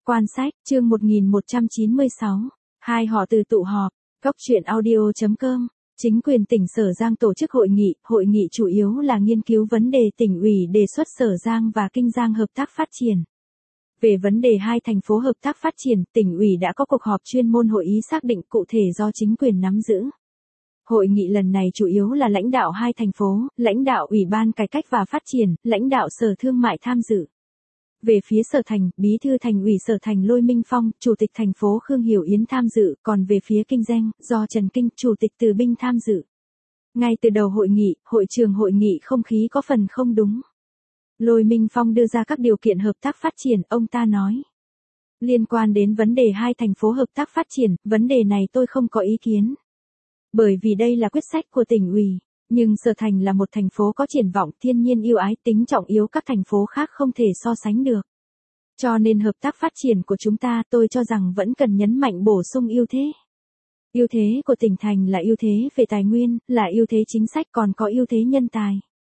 Quan sách, chương 1196. Hai họ từ tụ họp. Góc truyện audio.com. Chính quyền tỉnh Sở Giang tổ chức hội nghị chủ yếu là nghiên cứu vấn đề tỉnh ủy đề xuất Sở Giang và Kinh Giang hợp tác phát triển. Về vấn đề hai thành phố hợp tác phát triển, tỉnh ủy đã có cuộc họp chuyên môn hội ý xác định cụ thể do chính quyền nắm giữ. Hội nghị lần này chủ yếu là lãnh đạo hai thành phố, lãnh đạo Ủy ban Cải cách và Phát triển, lãnh đạo Sở Thương mại tham dự. Về phía Sở Thành, Bí thư Thành ủy Sở Thành Lôi Minh Phong, Chủ tịch thành phố Khương Hiểu Yến tham dự, còn về phía Kinh Giang, do Trần Kinh, Chủ tịch Từ Binh tham dự. Ngay từ đầu hội nghị, hội trường hội nghị không khí có phần không đúng. Lôi Minh Phong đưa ra các điều kiện hợp tác phát triển, ông ta nói. Liên quan đến vấn đề hai thành phố hợp tác phát triển, vấn đề này tôi không có ý kiến. Bởi vì đây là quyết sách của tỉnh ủy. Nhưng Sở Thành là một thành phố có triển vọng, thiên nhiên ưu ái, tính trọng yếu các thành phố khác không thể so sánh được. Cho nên hợp tác phát triển của chúng ta tôi cho rằng vẫn cần nhấn mạnh bổ sung ưu thế. Ưu thế của tỉnh thành là ưu thế về tài nguyên, là ưu thế chính sách, còn có ưu thế nhân tài.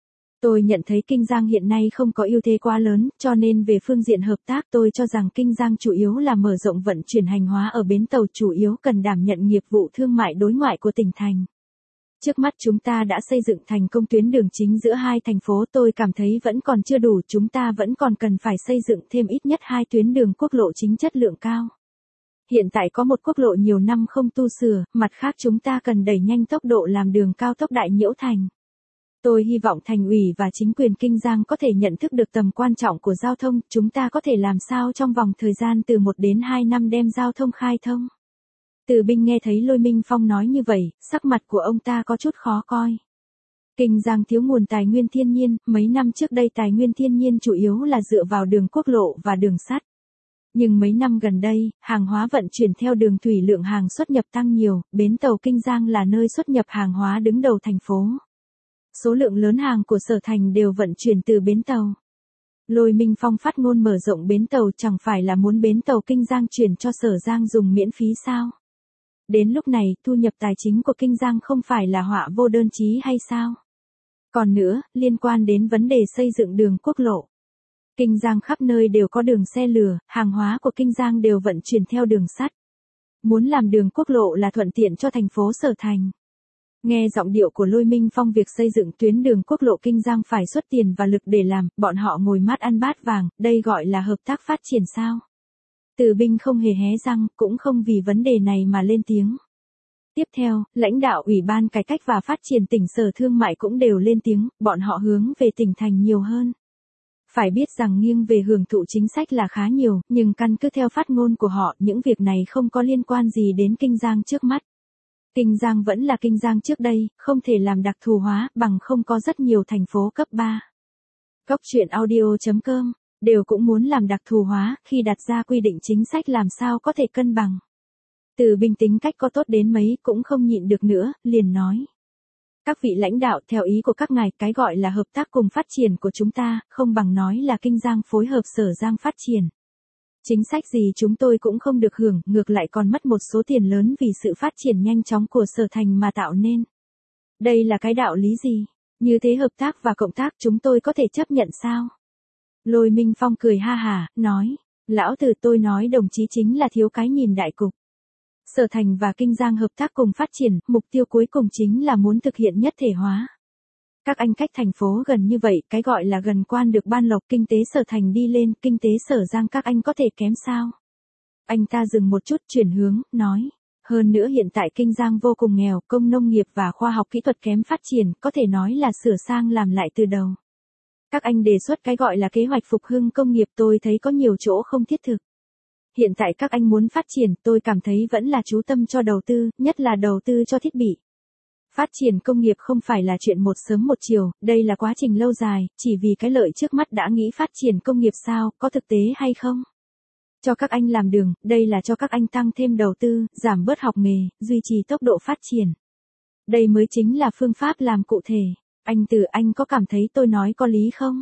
Tôi nhận thấy Kinh Giang hiện nay không có ưu thế quá lớn, cho nên về phương diện hợp tác tôi cho rằng Kinh Giang chủ yếu là mở rộng vận chuyển hàng hóa ở bến tàu, chủ yếu cần đảm nhận nghiệp vụ thương mại đối ngoại của tỉnh thành. Trước mắt chúng ta đã xây dựng thành công tuyến đường chính giữa hai thành phố, tôi cảm thấy vẫn còn chưa đủ, chúng ta vẫn còn cần phải xây dựng thêm ít nhất hai tuyến đường quốc lộ chính chất lượng cao. Hiện tại có một quốc lộ nhiều năm không tu sửa, mặt khác chúng ta cần đẩy nhanh tốc độ làm đường cao tốc Đại Nhiễu Thành. Tôi hy vọng thành ủy và chính quyền Kinh Giang có thể nhận thức được tầm quan trọng của giao thông, chúng ta có thể làm sao trong vòng thời gian từ 1 đến 2 năm đem giao thông khai thông. Từ Binh nghe thấy Lôi Minh Phong nói như vậy, sắc mặt của ông ta có chút khó coi. Kinh Giang thiếu nguồn tài nguyên thiên nhiên, mấy năm trước đây tài nguyên thiên nhiên chủ yếu là dựa vào đường quốc lộ và đường sắt. Nhưng mấy năm gần đây, hàng hóa vận chuyển theo đường thủy lượng hàng xuất nhập tăng nhiều, bến tàu Kinh Giang là nơi xuất nhập hàng hóa đứng đầu thành phố. Số lượng lớn hàng của Sở Thành đều vận chuyển từ bến tàu. Lôi Minh Phong phát ngôn mở rộng bến tàu chẳng phải là muốn bến tàu Kinh Giang chuyển cho Sở Giang dùng miễn phí sao? Đến lúc này, thu nhập tài chính của Kinh Giang không phải là họa vô đơn chí hay sao? Còn nữa, liên quan đến vấn đề xây dựng đường quốc lộ. Kinh Giang khắp nơi đều có đường xe lửa, hàng hóa của Kinh Giang đều vận chuyển theo đường sắt. Muốn làm đường quốc lộ là thuận tiện cho thành phố Sở Thành. Nghe giọng điệu của Lôi Minh Phong, việc xây dựng tuyến đường quốc lộ Kinh Giang phải xuất tiền và lực để làm, bọn họ ngồi mát ăn bát vàng, đây gọi là hợp tác phát triển sao? Từ Binh không hề hé răng, cũng không vì vấn đề này mà lên tiếng. Tiếp theo, lãnh đạo Ủy ban Cải cách và Phát triển tỉnh Sở Thương mại cũng đều lên tiếng, bọn họ hướng về tỉnh thành nhiều hơn. Phải biết rằng nghiêng về hưởng thụ chính sách là khá nhiều, nhưng căn cứ theo phát ngôn của họ, những việc này không có liên quan gì đến Kinh Giang trước mắt. Kinh Giang vẫn là Kinh Giang trước đây, không thể làm đặc thù hóa, bằng không có rất nhiều thành phố cấp 3. Góc truyện audio.com. Đều cũng muốn làm đặc thù hóa, khi đặt ra quy định chính sách làm sao có thể cân bằng. Từ Binh tính cách có tốt đến mấy cũng không nhịn được nữa, liền nói. Các vị lãnh đạo, theo ý của các ngài, cái gọi là hợp tác cùng phát triển của chúng ta, không bằng nói là Kinh Giang phối hợp Sở Giang phát triển. Chính sách gì chúng tôi cũng không được hưởng, ngược lại còn mất một số tiền lớn vì sự phát triển nhanh chóng của Sở Thành mà tạo nên. Đây là cái đạo lý gì? Như thế hợp tác và cộng tác chúng tôi có thể chấp nhận sao? Lôi Minh Phong cười ha hả, nói, lão tử tôi nói đồng chí chính là thiếu cái nhìn đại cục. Sở Thành và Kinh Giang hợp tác cùng phát triển, mục tiêu cuối cùng chính là muốn thực hiện nhất thể hóa. Các anh cách thành phố gần như vậy, cái gọi là gần quan được ban lộc, kinh tế Sở Thành đi lên, kinh tế Sở Giang các anh có thể kém sao? Anh ta dừng một chút chuyển hướng, nói, hơn nữa hiện tại Kinh Giang vô cùng nghèo, công nông nghiệp và khoa học kỹ thuật kém phát triển, có thể nói là sửa sang làm lại từ đầu. Các anh đề xuất cái gọi là kế hoạch phục hưng công nghiệp, tôi thấy có nhiều chỗ không thiết thực. Hiện tại các anh muốn phát triển, tôi cảm thấy vẫn là chú tâm cho đầu tư, nhất là đầu tư cho thiết bị. Phát triển công nghiệp không phải là chuyện một sớm một chiều, đây là quá trình lâu dài, chỉ vì cái lợi trước mắt đã nghĩ phát triển công nghiệp sao, có thực tế hay không? Cho các anh làm đường, đây là cho các anh tăng thêm đầu tư, giảm bớt học nghề, duy trì tốc độ phát triển. Đây mới chính là phương pháp làm cụ thể. Anh có cảm thấy tôi nói có lý không?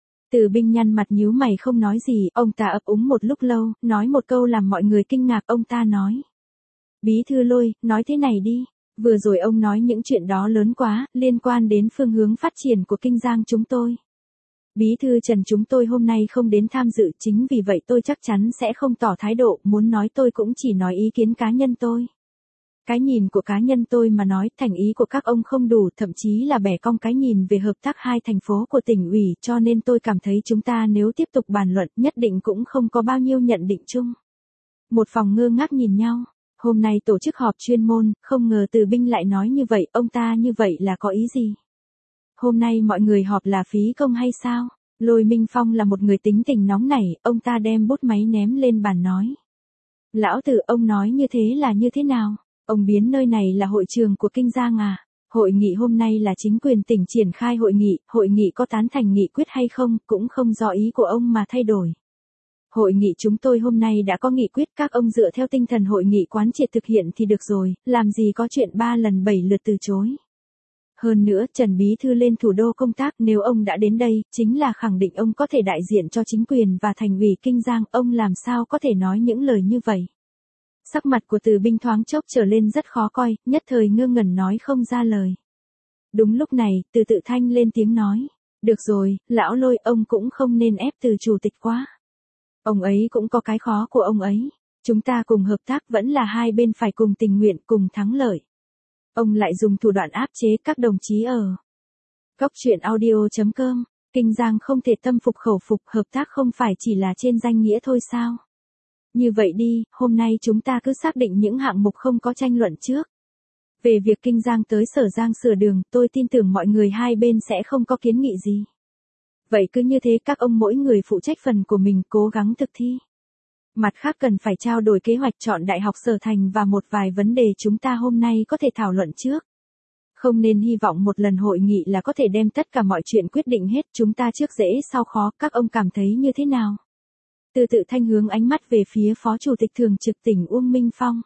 Từ Binh nhăn mặt nhíu mày không nói gì, ông ta ấp úng một lúc lâu, nói một câu làm mọi người kinh ngạc, ông ta nói. Bí thư Lôi, nói thế này đi, vừa rồi ông nói những chuyện đó lớn quá, liên quan đến phương hướng phát triển của Kinh Giang chúng tôi. Bí thư Trần chúng tôi hôm nay không đến tham dự, chính vì vậy tôi chắc chắn sẽ không tỏ thái độ, muốn nói tôi cũng chỉ nói ý kiến cá nhân tôi. Cái nhìn của cá nhân tôi mà nói, thành ý của các ông không đủ, thậm chí là bẻ cong cái nhìn về hợp tác hai thành phố của tỉnh ủy, cho nên tôi cảm thấy chúng ta nếu tiếp tục bàn luận, nhất định cũng không có bao nhiêu nhận định chung. Một phòng ngơ ngác nhìn nhau. Hôm nay tổ chức họp chuyên môn, không ngờ Từ Binh lại nói như vậy, ông ta như vậy là có ý gì? Hôm nay mọi người họp là phí công hay sao? Lôi Minh Phong là một người tính tình nóng nảy, ông ta đem bút máy ném lên bàn nói. Lão Từ, ông nói như thế là như thế nào? Ông biến nơi này là hội trường của Kinh Giang à? Hội nghị hôm nay là chính quyền tỉnh triển khai hội nghị có tán thành nghị quyết hay không, cũng không do ý của ông mà thay đổi. Hội nghị chúng tôi hôm nay đã có nghị quyết, các ông dựa theo tinh thần hội nghị quán triệt thực hiện thì được rồi, làm gì có chuyện 3 lần 7 lượt từ chối. Hơn nữa, Trần Bí Thư lên thủ đô công tác, nếu ông đã đến đây, chính là khẳng định ông có thể đại diện cho chính quyền và thành ủy Kinh Giang, ông làm sao có thể nói những lời như vậy. Sắc mặt của Từ Binh thoáng chốc trở lên rất khó coi, nhất thời ngơ ngẩn nói không ra lời. Đúng lúc này, Từ Tự Thanh lên tiếng nói, được rồi, lão Lôi, ông cũng không nên ép Từ chủ tịch quá. Ông ấy cũng có cái khó của ông ấy, chúng ta cùng hợp tác vẫn là hai bên phải cùng tình nguyện cùng thắng lợi. Ông lại dùng thủ đoạn áp chế các đồng chí ở. Cóc truyện audio.com, Kinh Giang không thể tâm phục khẩu phục, hợp tác không phải chỉ là trên danh nghĩa thôi sao? Như vậy đi, hôm nay chúng ta cứ xác định những hạng mục không có tranh luận trước. Về việc Kinh Giang tới Sở Giang sửa đường, tôi tin tưởng mọi người hai bên sẽ không có kiến nghị gì. Vậy cứ như thế, các ông mỗi người phụ trách phần của mình, cố gắng thực thi. Mặt khác cần phải trao đổi kế hoạch chọn đại học Sở Thành và một vài vấn đề chúng ta hôm nay có thể thảo luận trước. Không nên hy vọng một lần hội nghị là có thể đem tất cả mọi chuyện quyết định hết, chúng ta trước dễ sau khó, các ông cảm thấy như thế nào? Từ Tự Thanh hướng ánh mắt về phía Phó Chủ tịch Thường trực tỉnh Uông Minh Phong.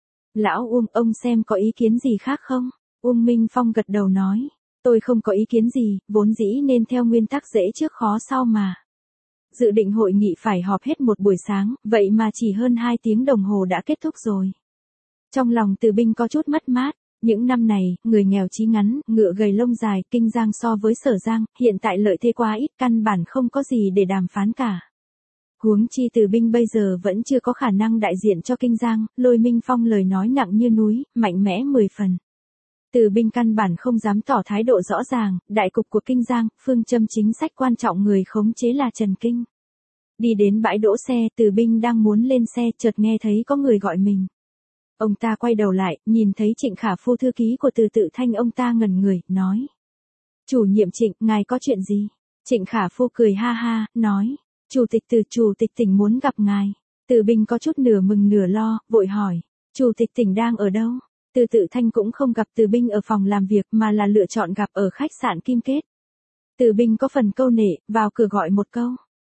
Lão Uông, ông xem có ý kiến gì khác không? Uông Minh Phong gật đầu nói, tôi không có ý kiến gì, vốn dĩ nên theo nguyên tắc dễ trước khó sau mà. Dự định hội nghị phải họp hết một buổi sáng, vậy mà chỉ hơn 2 tiếng đồng hồ đã kết thúc rồi. Trong lòng Từ Binh có chút mất mát, những năm này, người nghèo chí ngắn, ngựa gầy lông dài, Kinh Giang so với Sở Giang, hiện tại lợi thế quá ít, căn bản không có gì để đàm phán cả. Huống chi Từ Binh bây giờ vẫn chưa có khả năng đại diện cho Kinh Giang, Lôi Minh Phong lời nói nặng như núi, mạnh mẽ 10 phần. Từ Binh căn bản không dám tỏ thái độ rõ ràng, đại cục của Kinh Giang, phương châm chính sách quan trọng người khống chế là Trần Kinh. Đi đến bãi đỗ xe, Từ Binh đang muốn lên xe, chợt nghe thấy có người gọi mình. Ông ta quay đầu lại, nhìn thấy Trịnh Khả Phu thư ký của Từ Tự Thanh, ông ta ngẩn người, nói. Chủ nhiệm Trịnh, ngài có chuyện gì? Trịnh Khả Phu cười ha ha, nói. Chủ tịch tỉnh muốn gặp ngài. Từ Binh có chút nửa mừng nửa lo, vội hỏi. Chủ tịch tỉnh đang ở đâu? Từ Tự Thanh cũng không gặp Từ Binh ở phòng làm việc mà là lựa chọn gặp ở khách sạn Kim Kết. Từ Binh có phần câu nệ, vào cửa gọi một câu.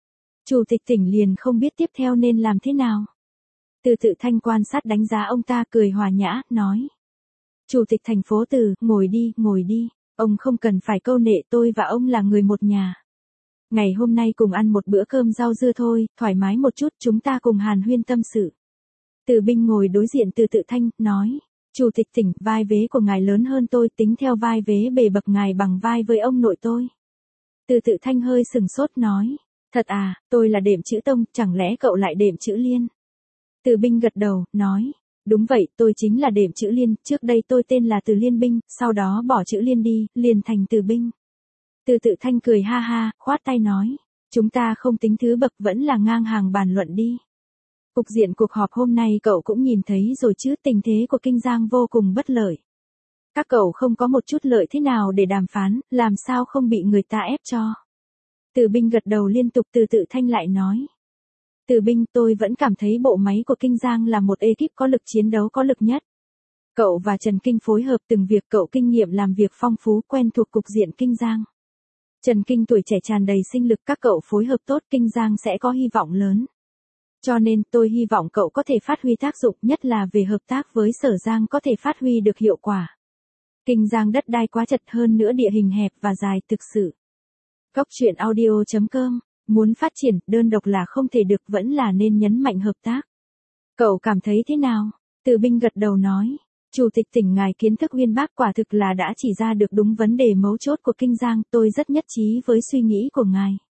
Chủ tịch tỉnh liền không biết tiếp theo nên làm thế nào. Từ Tự Thanh quan sát đánh giá ông ta, cười hòa nhã, nói. Chủ tịch thành phố Từ, ngồi đi, ông không cần phải câu nệ, tôi và ông là người một nhà. Ngày hôm nay cùng ăn một bữa cơm rau dưa thôi, thoải mái một chút, chúng ta cùng hàn huyên tâm sự. Từ Binh ngồi đối diện Từ Tự Thanh, nói. Chủ tịch tỉnh, vai vế của ngài lớn hơn tôi, tính theo vai vế bề bậc ngài bằng vai với ông nội tôi. Từ Tự Thanh hơi sừng sốt nói. Thật à, tôi là đệm chữ Tông, chẳng lẽ cậu lại đệm chữ Liên? Từ Binh gật đầu, nói. Đúng vậy, tôi chính là đệm chữ Liên, trước đây tôi tên là Từ Liên Binh, sau đó bỏ chữ Liên đi, liền thành Từ Binh. Từ Tự Thanh cười ha ha, khoát tay nói. Chúng ta không tính thứ bậc, vẫn là ngang hàng bàn luận đi. Cục diện cuộc họp hôm nay cậu cũng nhìn thấy rồi chứ, tình thế của Kinh Giang vô cùng bất lợi. Các cậu không có một chút lợi thế nào để đàm phán, làm sao không bị người ta ép cho. Từ Binh gật đầu liên tục. Từ Tự Thanh lại nói. Từ Binh, tôi vẫn cảm thấy bộ máy của Kinh Giang là một ekip có lực chiến đấu có lực nhất. Cậu và Trần Kinh phối hợp từng việc, cậu kinh nghiệm làm việc phong phú, quen thuộc cục diện Kinh Giang. Trần Kinh tuổi trẻ tràn đầy sinh lực, các cậu phối hợp tốt, Kinh Giang sẽ có hy vọng lớn. Cho nên tôi hy vọng cậu có thể phát huy tác dụng, nhất là về hợp tác với Sở Giang có thể phát huy được hiệu quả. Kinh Giang đất đai quá chật, hơn nữa địa hình hẹp và dài, thực sự. Cóc truyện audio.com, muốn phát triển, đơn độc là không thể được, vẫn là nên nhấn mạnh hợp tác. Cậu cảm thấy thế nào? Từ Binh gật đầu nói. Chủ tịch tỉnh ngài kiến thức uyên bác, quả thực là đã chỉ ra được đúng vấn đề mấu chốt của Kinh Giang, tôi rất nhất trí với suy nghĩ của ngài.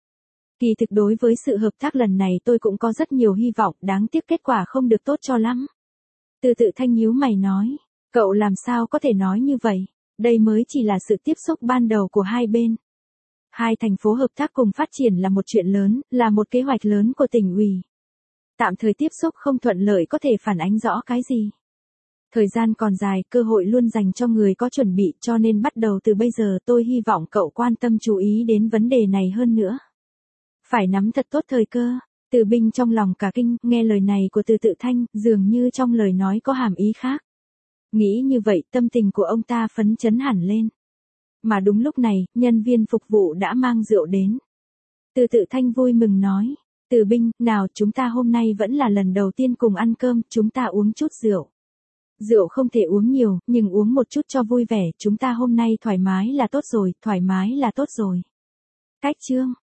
Kỳ thực đối với sự hợp tác lần này tôi cũng có rất nhiều hy vọng, đáng tiếc kết quả không được tốt cho lắm. Từ Tự Thanh nhíu mày nói, cậu làm sao có thể nói như vậy, đây mới chỉ là sự tiếp xúc ban đầu của hai bên. Hai thành phố hợp tác cùng phát triển là một chuyện lớn, là một kế hoạch lớn của tỉnh ủy. Tạm thời tiếp xúc không thuận lợi có thể phản ánh rõ cái gì. Thời gian còn dài, cơ hội luôn dành cho người có chuẩn bị, cho nên bắt đầu từ bây giờ tôi hy vọng cậu quan tâm chú ý đến vấn đề này hơn nữa. Phải nắm thật tốt thời cơ. Từ Binh trong lòng cả kinh, nghe lời này của Từ Tự Thanh, dường như trong lời nói có hàm ý khác. Nghĩ như vậy, tâm tình của ông ta phấn chấn hẳn lên. Mà đúng lúc này, nhân viên phục vụ đã mang rượu đến. Từ Tự Thanh vui mừng nói, Từ Binh, nào chúng ta hôm nay vẫn là lần đầu tiên cùng ăn cơm, chúng ta uống chút rượu. Rượu không thể uống nhiều, nhưng uống một chút cho vui vẻ, chúng ta hôm nay thoải mái là tốt rồi, thoải mái là tốt rồi. Cách chương